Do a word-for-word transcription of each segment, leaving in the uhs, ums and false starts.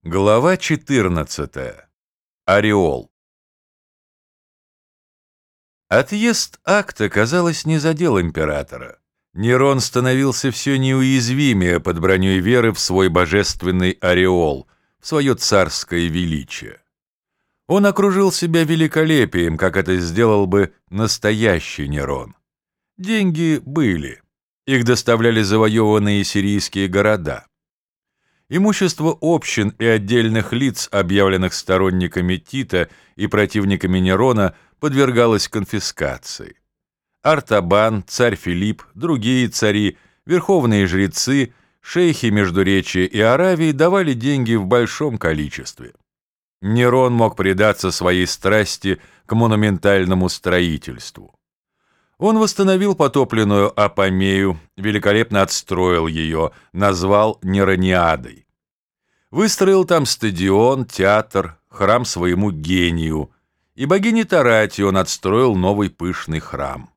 Глава четырнадцатая. Ореол. Отъезд Акта, казалось, не задел императора. Нерон становился все неуязвимее под броней веры в свой божественный ореол, в свое царское величие. Он окружил себя великолепием, как это сделал бы настоящий Нерон. Деньги были, их доставляли завоеванные сирийские города. Имущество общин и отдельных лиц, объявленных сторонниками Тита и противниками Нерона, подвергалось конфискации. Артабан, царь Филипп, другие цари, верховные жрецы, шейхи Междуречия и Аравии давали деньги в большом количестве. Нерон мог предаться своей страсти к монументальному строительству. Он восстановил потопленную Апамею, великолепно отстроил ее, назвал Нерониадой. Выстроил там стадион, театр, храм своему гению, и богине Тарати он отстроил новый пышный храм.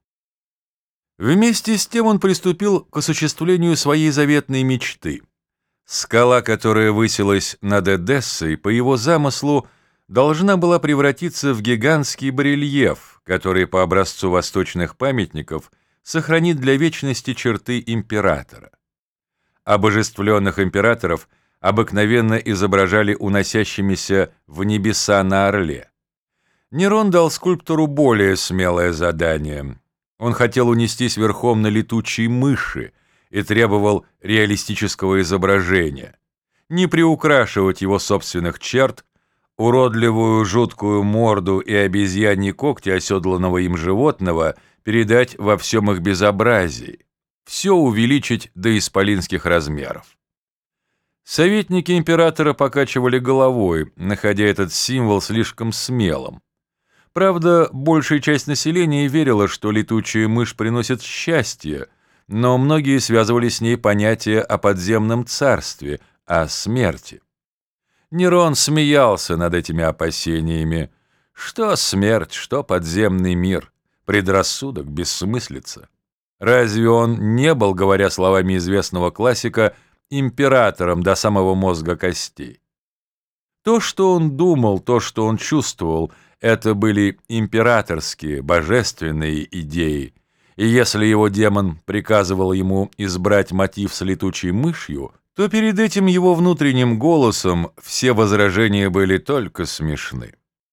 Вместе с тем он приступил к осуществлению своей заветной мечты. Скала, которая высилась над Эдессой, по его замыслу, должна была превратиться в гигантский барельеф, который по образцу восточных памятников сохранит для вечности черты императора. Обожествленных императоров обыкновенно изображали уносящимися в небеса на орле. Нерон дал скульптору более смелое задание. Он хотел унестись верхом на летучей мыши и требовал реалистического изображения, не приукрашивать его собственных черт, уродливую жуткую морду и обезьяньи когти оседланного им животного передать во всем их безобразии, все увеличить до исполинских размеров. Советники императора покачивали головой, находя этот символ слишком смелым. Правда, большая часть населения верила, что летучая мышь приносит счастье, но многие связывали с ней понятие о подземном царстве, о смерти. Нерон смеялся над этими опасениями. Что смерть, что подземный мир, предрассудок, бессмыслица. Разве он не был, говоря словами известного классика, императором до самого мозга костей? То, что он думал, то, что он чувствовал, это были императорские, божественные идеи, и если его демон приказывал ему избрать мотив с летучей мышью, то перед этим его внутренним голосом все возражения были только смешны.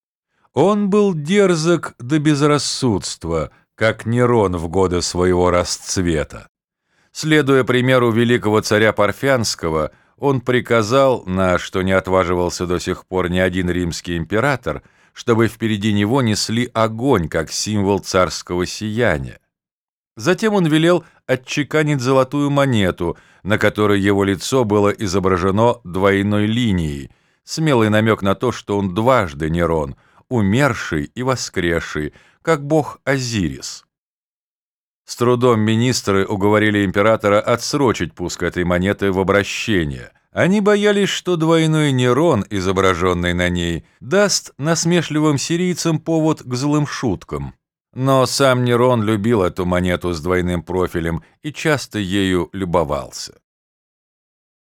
Он был дерзок до безрассудства, как Нерон в годы своего расцвета. Следуя примеру великого царя Парфянского, он приказал, на что не отваживался до сих пор ни один римский император, чтобы впереди него несли огонь, как символ царского сияния. Затем он велел отчеканить золотую монету, на которой его лицо было изображено двойной линией, смелый намек на то, что он дважды Нерон, умерший и воскресший, как бог Азирис. С трудом министры уговорили императора отсрочить пуск этой монеты в обращение. Они боялись, что двойной Нерон, изображенный на ней, даст насмешливым сирийцам повод к злым шуткам. Но сам Нерон любил эту монету с двойным профилем и часто ею любовался.